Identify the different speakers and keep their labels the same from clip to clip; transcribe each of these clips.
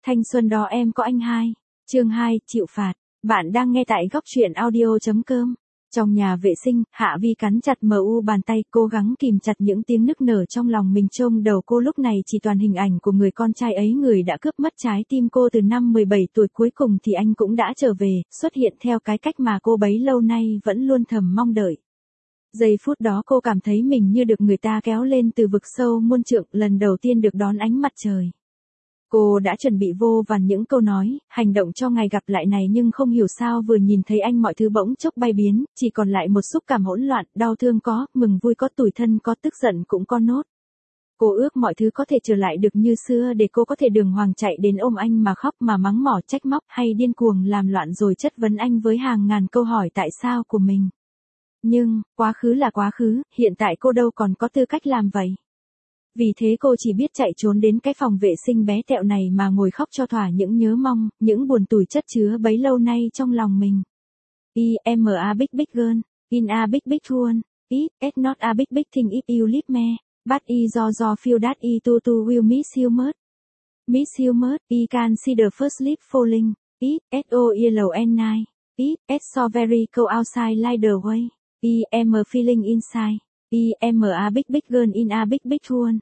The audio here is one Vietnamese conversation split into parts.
Speaker 1: Thanh xuân đó em có anh hai. Chương 2, chịu phạt. Bạn đang nghe tại góc truyện audio.com. Trong nhà vệ sinh, Hạ Vi cắn chặt bàn tay, cố gắng kìm chặt những tiếng nức nở trong lòng mình. Trông đầu cô lúc này chỉ toàn hình ảnh của người con trai ấy, người đã cướp mất trái tim cô từ năm 17 tuổi. Cuối cùng thì anh cũng đã trở về, xuất hiện theo cái cách mà cô bấy lâu nay vẫn luôn thầm mong đợi. Giây phút đó cô cảm thấy mình như được người ta kéo lên từ vực sâu muôn trượng, lần đầu tiên được đón ánh mặt trời. Cô đã chuẩn bị vô vàn những câu nói, hành động cho ngày gặp lại này, nhưng không hiểu sao vừa nhìn thấy anh mọi thứ bỗng chốc bay biến, chỉ còn lại một xúc cảm hỗn loạn, đau thương có, mừng vui có, tủi thân có, tức giận cũng có nốt. Cô ước mọi thứ có thể trở lại được như xưa để cô có thể đường hoàng chạy đến ôm anh mà khóc, mà mắng mỏ, trách móc hay điên cuồng làm loạn rồi chất vấn anh với hàng ngàn câu hỏi tại sao của mình. Nhưng, quá khứ là quá khứ, hiện tại cô đâu còn có tư cách làm vậy. Vì thế cô chỉ biết chạy trốn đến cái phòng vệ sinh bé tẹo này mà ngồi khóc cho thỏa những nhớ mong, những buồn tủi chất chứa bấy lâu nay trong lòng mình. I'm a big big girl, in a big big world, it's not a big big thing if you leave me, but I feel that I too will miss you much. Miss you much, I can see the first leaf falling, it's SOLN9, it's so very cold outside like the way, I am a feeling inside. I'm a big big girl in a big big world.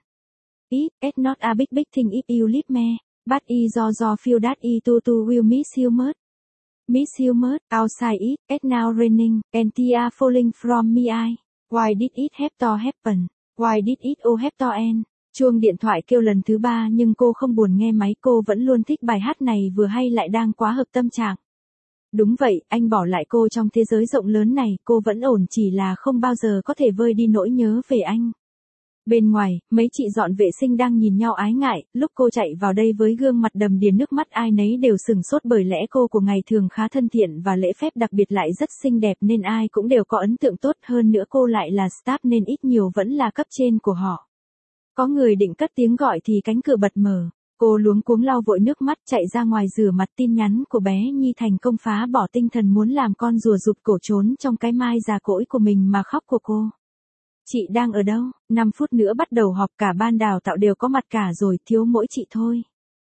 Speaker 1: It's not a big big thing if you leave me, but I feel that I too will miss you much. Miss you much, outside it's now raining, and tears are falling from me eye. Why did it have to happen? Why did it all have to end? Chuông điện thoại kêu lần thứ 3 nhưng cô không buồn nghe máy, cô vẫn luôn thích bài hát này, vừa hay lại đang quá hợp tâm trạng. Đúng vậy, anh bỏ lại cô trong thế giới rộng lớn này, cô vẫn ổn, chỉ là không bao giờ có thể vơi đi nỗi nhớ về anh. Bên ngoài, mấy chị dọn vệ sinh đang nhìn nhau ái ngại, lúc cô chạy vào đây với gương mặt đầm đìa nước mắt, ai nấy đều sửng sốt, bởi lẽ cô của ngày thường khá thân thiện và lễ phép, đặc biệt lại rất xinh đẹp nên ai cũng đều có ấn tượng tốt, hơn nữa cô lại là staff nên ít nhiều vẫn là cấp trên của họ. Có người định cất tiếng gọi thì cánh cửa bật mở. Cô luống cuống lau vội nước mắt chạy ra ngoài rửa mặt. Tin nhắn của bé Nhi thành công phá bỏ tinh thần muốn làm con rùa rụt cổ trốn trong cái mai già cỗi của mình mà khóc của cô. Chị đang ở đâu? 5 phút nữa bắt đầu họp, cả ban đào tạo đều có mặt cả rồi, thiếu mỗi chị thôi.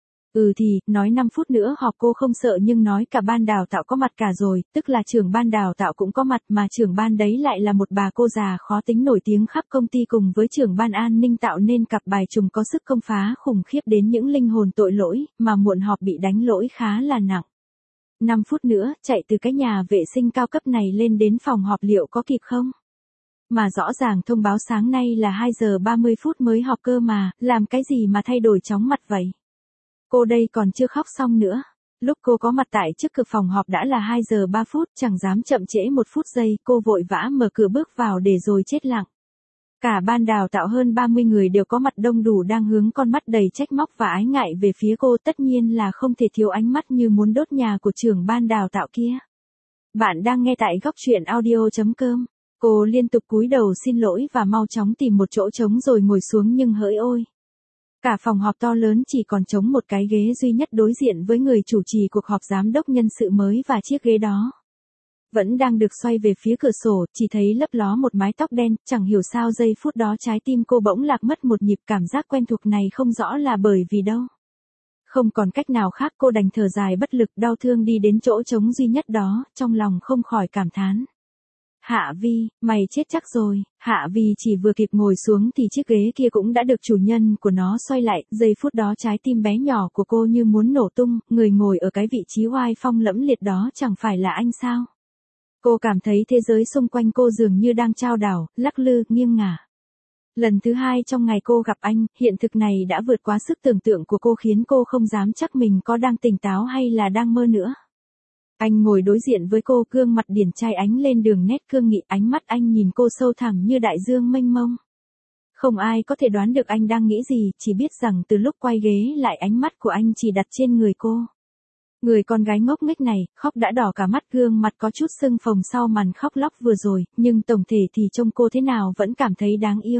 Speaker 1: Thì, nói 5 phút nữa họp cô không sợ, nhưng nói cả ban đào tạo có mặt cả rồi, tức là trưởng ban đào tạo cũng có mặt, mà trưởng ban đấy lại là một bà cô già khó tính nổi tiếng khắp công ty, cùng với trưởng ban an ninh, tạo nên cặp bài trùng có sức công phá khủng khiếp đến những linh hồn tội lỗi, mà muộn họp bị đánh lỗi khá là nặng. 5 phút nữa, chạy từ cái nhà vệ sinh cao cấp này lên đến phòng họp liệu có kịp không? Mà rõ ràng thông báo sáng nay là 2 giờ 30 phút mới họp cơ mà, làm cái gì mà thay đổi chóng mặt vậy? Cô đây còn chưa khóc xong nữa. Lúc cô có mặt tại trước cửa phòng họp đã là 2 giờ 3 phút, chẳng dám chậm trễ 1 phút giây, cô vội vã mở cửa bước vào để rồi chết lặng. Cả ban đào tạo hơn 30 người đều có mặt đông đủ, đang hướng con mắt đầy trách móc và ái ngại về phía cô, tất nhiên là không thể thiếu ánh mắt như muốn đốt nhà của trưởng ban đào tạo kia. Bạn đang nghe tại góc truyện audio.com. Cô liên tục cúi đầu xin lỗi và mau chóng tìm một chỗ trống rồi ngồi xuống, nhưng hỡi ôi! Cả phòng họp to lớn chỉ còn trống một cái ghế duy nhất đối diện với người chủ trì cuộc họp, giám đốc nhân sự mới, và chiếc ghế đó vẫn đang được xoay về phía cửa sổ, chỉ thấy lấp ló một mái tóc đen. Chẳng hiểu sao giây phút đó trái tim cô bỗng lạc mất một nhịp, cảm giác quen thuộc này không rõ là bởi vì đâu. Không còn cách nào khác, cô đành thở dài bất lực, đau thương đi đến chỗ trống duy nhất đó, trong lòng không khỏi cảm thán. Hạ Vi, mày chết chắc rồi. Hạ Vi chỉ vừa kịp ngồi xuống thì chiếc ghế kia cũng đã được chủ nhân của nó xoay lại, giây phút đó trái tim bé nhỏ của cô như muốn nổ tung, người ngồi ở cái vị trí oai phong lẫm liệt đó chẳng phải là anh sao? Cô cảm thấy thế giới xung quanh cô dường như đang chao đảo, lắc lư, nghiêng ngả. Lần thứ 2 trong ngày cô gặp anh, hiện thực này đã vượt quá sức tưởng tượng của cô, khiến cô không dám chắc mình có đang tỉnh táo hay là đang mơ nữa. Anh ngồi đối diện với cô, gương mặt điển trai ánh lên đường nét cương nghị, ánh mắt anh nhìn cô sâu thẳm như đại dương mênh mông. Không ai có thể đoán được anh đang nghĩ gì, chỉ biết rằng từ lúc quay ghế lại, ánh mắt của anh chỉ đặt trên người cô. Người con gái ngốc nghếch này, khóc đã đỏ cả mắt, gương mặt có chút sưng phồng sau màn khóc lóc vừa rồi, nhưng tổng thể thì trông cô thế nào vẫn cảm thấy đáng yêu.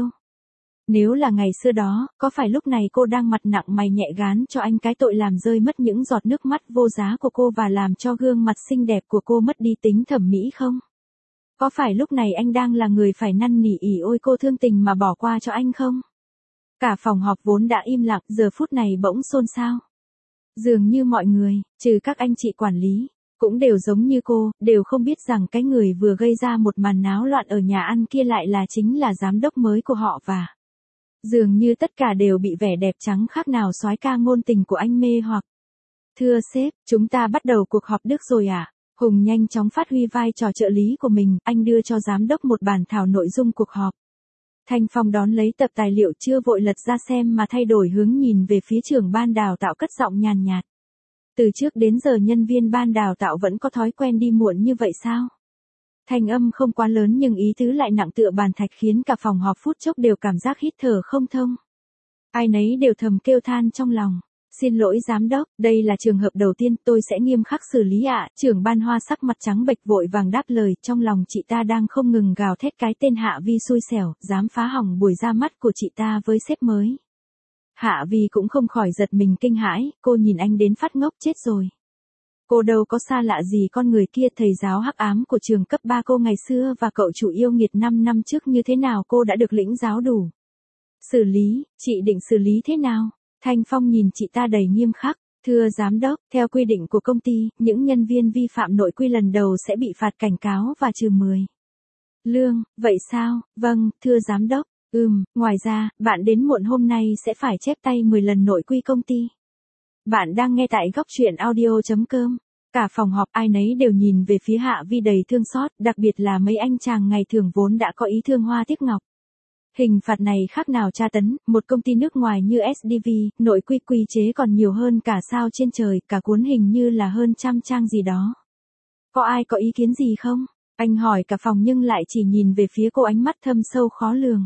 Speaker 1: Nếu là ngày xưa đó, có phải lúc này cô đang mặt nặng mày nhẹ gán cho anh cái tội làm rơi mất những giọt nước mắt vô giá của cô và làm cho gương mặt xinh đẹp của cô mất đi tính thẩm mỹ không? Có phải lúc này anh đang là người phải năn nỉ ỉ ôi cô thương tình mà bỏ qua cho anh không? Cả phòng họp vốn đã im lặng, giờ phút này bỗng xôn xao. Dường như mọi người, trừ các anh chị quản lý, cũng đều giống như cô, đều không biết rằng cái người vừa gây ra một màn náo loạn ở nhà ăn kia lại là chính là giám đốc mới của họ và dường như tất cả đều bị vẻ đẹp trắng khác nào soái ca ngôn tình của anh mê hoặc. Thưa sếp, chúng ta bắt đầu cuộc họp Đức rồi à? Hùng nhanh chóng phát huy vai trò trợ lý của mình, anh đưa cho giám đốc một bản thảo nội dung cuộc họp. Thanh Phong đón lấy tập tài liệu chưa vội lật ra xem mà thay đổi hướng nhìn về phía trưởng ban đào tạo cất giọng nhàn nhạt. Từ trước đến giờ nhân viên ban đào tạo vẫn có thói quen đi muộn như vậy sao? Thanh âm không quá lớn nhưng ý tứ lại nặng tựa bàn thạch khiến cả phòng họp phút chốc đều cảm giác hít thở không thông. Ai nấy đều thầm kêu than trong lòng. Xin lỗi giám đốc, đây là trường hợp đầu tiên tôi sẽ nghiêm khắc xử lý ạ. Trưởng ban Hoa sắc mặt trắng bệch vội vàng đáp lời, trong lòng chị ta đang không ngừng gào thét cái tên Hạ Vi xui xẻo, dám phá hỏng buổi ra mắt của chị ta với sếp mới. Hạ Vi cũng không khỏi giật mình kinh hãi, cô nhìn anh đến phát ngốc chết rồi. Cô đâu có xa lạ gì con người kia, thầy giáo hắc ám của trường cấp 3 cô ngày xưa và cậu chủ yêu nghiệt 5 năm trước như thế nào cô đã được lĩnh giáo đủ. Xử lý, chị định xử lý thế nào? Thanh Phong nhìn chị ta đầy nghiêm khắc, thưa giám đốc, theo quy định của công ty, những nhân viên vi phạm nội quy lần đầu sẽ bị phạt cảnh cáo và trừ 10 lương, vậy sao? Vâng, thưa giám đốc, ngoài ra, bạn đến muộn hôm nay sẽ phải chép tay 10 lần nội quy công ty. Bạn đang nghe tại góc truyện audio.com. Cả phòng họp ai nấy đều nhìn về phía Hạ Vi đầy thương xót, đặc biệt là mấy anh chàng ngày thường vốn đã có ý thương hoa tiếc ngọc. Hình phạt này khác nào tra tấn, một công ty nước ngoài như SDV, nội quy quy chế còn nhiều hơn cả sao trên trời, cả cuốn hình như là hơn 100 trang gì đó. Có ai có ý kiến gì không? Anh hỏi cả phòng nhưng lại chỉ nhìn về phía cô, ánh mắt thâm sâu khó lường.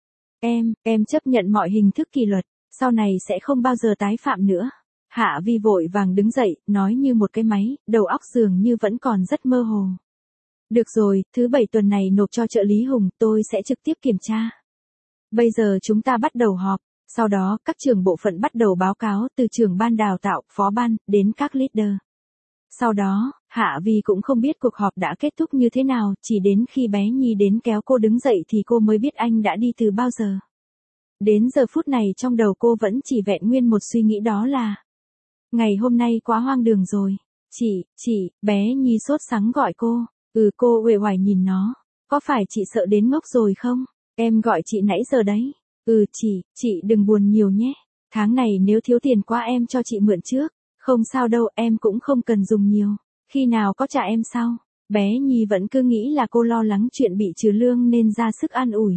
Speaker 1: Em chấp nhận mọi hình thức kỷ luật, sau này sẽ không bao giờ tái phạm nữa. Hạ Vi vội vàng đứng dậy, nói như một cái máy, đầu óc dường như vẫn còn rất mơ hồ. Được rồi, thứ 7 tuần này nộp cho trợ lý Hùng, tôi sẽ trực tiếp kiểm tra. Bây giờ chúng ta bắt đầu họp, sau đó các trưởng bộ phận bắt đầu báo cáo từ trưởng ban đào tạo, phó ban, đến các leader. Sau đó, Hạ Vi cũng không biết cuộc họp đã kết thúc như thế nào, chỉ đến khi bé Nhi đến kéo cô đứng dậy thì cô mới biết anh đã đi từ bao giờ. Đến giờ phút này trong đầu cô vẫn chỉ vẹn nguyên một suy nghĩ, đó là ngày hôm nay quá hoang đường rồi. Chị, bé Nhi sốt sắng gọi cô. Cô uể oải nhìn nó. Có phải chị sợ đến ngốc rồi không? Em gọi chị nãy giờ đấy. Chị đừng buồn nhiều nhé. Tháng này nếu thiếu tiền quá em cho chị mượn trước. Không sao đâu, em cũng không cần dùng nhiều. Khi nào có trả em sau. Bé Nhi vẫn cứ nghĩ là cô lo lắng chuyện bị trừ lương nên ra sức an ủi.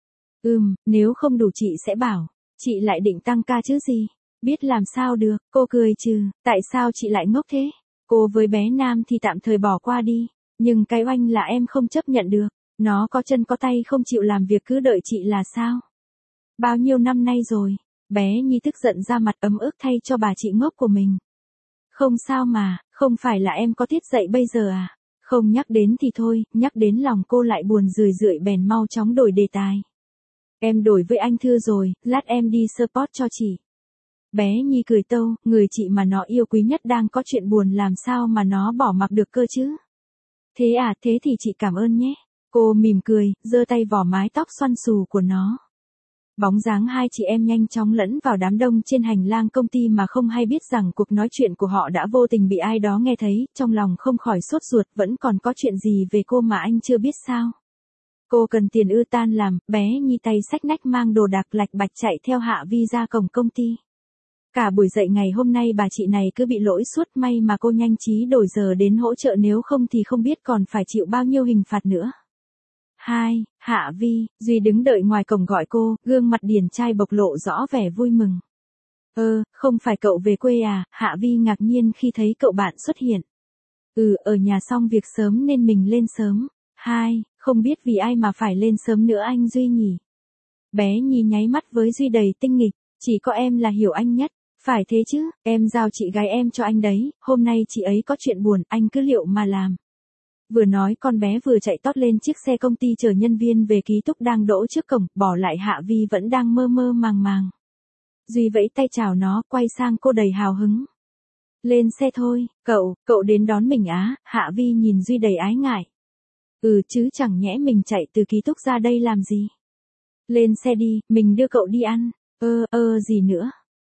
Speaker 1: Nếu không đủ chị sẽ bảo. Chị lại định tăng ca chứ gì. Biết làm sao được, cô cười trừ, tại sao chị lại ngốc thế? Cô với bé Nam thì tạm thời bỏ qua đi, nhưng cái oanh là em không chấp nhận được, nó có chân có tay không chịu làm việc cứ đợi chị là sao? Bao nhiêu năm nay rồi, bé Nhi tức giận ra mặt ấm ức thay cho bà chị ngốc của mình. Không sao mà, không phải là em có tiết dậy bây giờ à? Không nhắc đến thì thôi, nhắc đến lòng cô lại buồn rười rượi bèn mau chóng đổi đề tài. Em đổi với anh Thư rồi, lát em đi support cho chị. Bé Nhi cười tâu, người chị mà nó yêu quý nhất đang có chuyện buồn làm sao mà nó bỏ mặc được cơ chứ. Thế à, thế thì chị cảm ơn nhé. Cô mỉm cười, giơ tay vò mái tóc xoăn xù của nó. Bóng dáng hai chị em nhanh chóng lẫn vào đám đông trên hành lang công ty mà không hay biết rằng cuộc nói chuyện của họ đã vô tình bị ai đó nghe thấy, trong lòng không khỏi sốt ruột, vẫn còn có chuyện gì về cô mà anh chưa biết sao. Cô cần tiền ư? Tan làm, bé Nhi tay xách nách mang đồ đạc lạch bạch chạy theo Hạ Vi ra cổng công ty. Cả buổi dậy ngày hôm nay bà chị này cứ bị lỗi suốt, may mà cô nhanh trí đổi giờ đến hỗ trợ, nếu không thì không biết còn phải chịu bao nhiêu hình phạt nữa. Hạ Vi, Duy đứng đợi ngoài cổng gọi cô, gương mặt điển trai bộc lộ rõ vẻ vui mừng. Không phải cậu về quê à? Hạ Vi ngạc nhiên khi thấy cậu bạn xuất hiện. Ở nhà xong việc sớm nên mình lên sớm. Không biết vì ai mà phải lên sớm nữa anh Duy nhỉ? Bé Nhi nháy mắt với Duy đầy tinh nghịch, chỉ có em là hiểu anh nhất. Phải thế chứ, em giao chị gái em cho anh đấy, hôm nay chị ấy có chuyện buồn, anh cứ liệu mà làm. Vừa nói con bé vừa chạy tót lên chiếc xe công ty chờ nhân viên về ký túc đang đỗ trước cổng, bỏ lại Hạ Vi vẫn đang mơ mơ màng màng. Duy vẫy tay chào nó, quay sang cô đầy hào hứng. Lên xe thôi, cậu đến đón mình á? Hạ Vi nhìn Duy đầy ái ngại. Chứ chẳng nhẽ mình chạy từ ký túc ra đây làm gì? Lên xe đi, mình đưa cậu đi ăn. Gì nữa?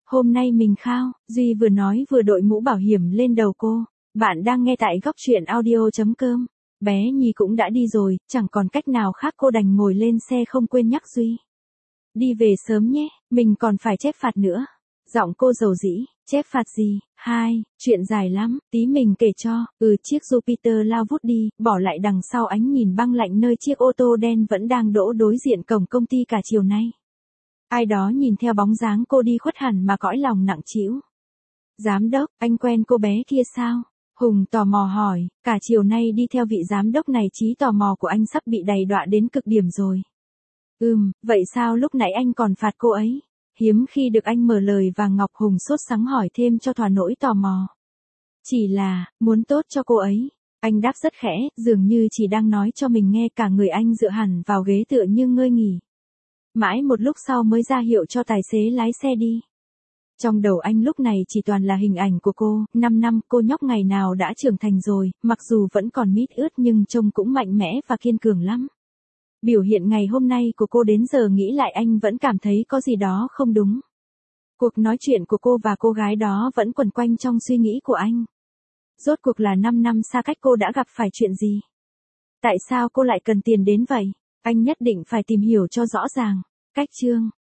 Speaker 1: Hôm nay mình khao, Duy vừa nói vừa đội mũ bảo hiểm lên đầu cô. Bạn đang nghe tại góc truyện audio.com. Bé Nhi cũng đã đi rồi, chẳng còn cách nào khác cô đành ngồi lên xe không quên nhắc Duy. Đi về sớm nhé, mình còn phải chép phạt nữa. Giọng cô dầu dĩ, chép phạt gì? Chuyện dài lắm, tí mình kể cho. Chiếc Jupiter lao vút đi, bỏ lại đằng sau ánh nhìn băng lạnh nơi chiếc ô tô đen vẫn đang đỗ đối diện cổng công ty cả chiều nay. Ai đó nhìn theo bóng dáng cô đi khuất hẳn mà cõi lòng nặng trĩu. Giám đốc, anh quen cô bé kia sao? Hùng tò mò hỏi, cả chiều nay đi theo vị giám đốc này trí tò mò của anh sắp bị đầy đọa đến cực điểm rồi. Vậy sao lúc nãy anh còn phạt cô ấy? Hiếm khi được anh mở lời và Ngọc Hùng sốt sắng hỏi thêm cho thỏa nỗi tò mò. Chỉ là, muốn tốt cho cô ấy. Anh đáp rất khẽ, dường như chỉ đang nói cho mình nghe, cả người anh dựa hẳn vào ghế tựa như ngơi nghỉ. Mãi một lúc sau mới ra hiệu cho tài xế lái xe đi. Trong đầu anh lúc này chỉ toàn là hình ảnh của cô, 5 năm cô nhóc ngày nào đã trưởng thành rồi, mặc dù vẫn còn mít ướt nhưng trông cũng mạnh mẽ và kiên cường lắm. Biểu hiện ngày hôm nay của cô đến giờ nghĩ lại anh vẫn cảm thấy có gì đó không đúng. Cuộc nói chuyện của cô và cô gái đó vẫn quẩn quanh trong suy nghĩ của anh. Rốt cuộc là 5 năm xa cách cô đã gặp phải chuyện gì? Tại sao cô lại cần tiền đến vậy? Anh nhất định phải tìm hiểu cho rõ ràng. Cách chương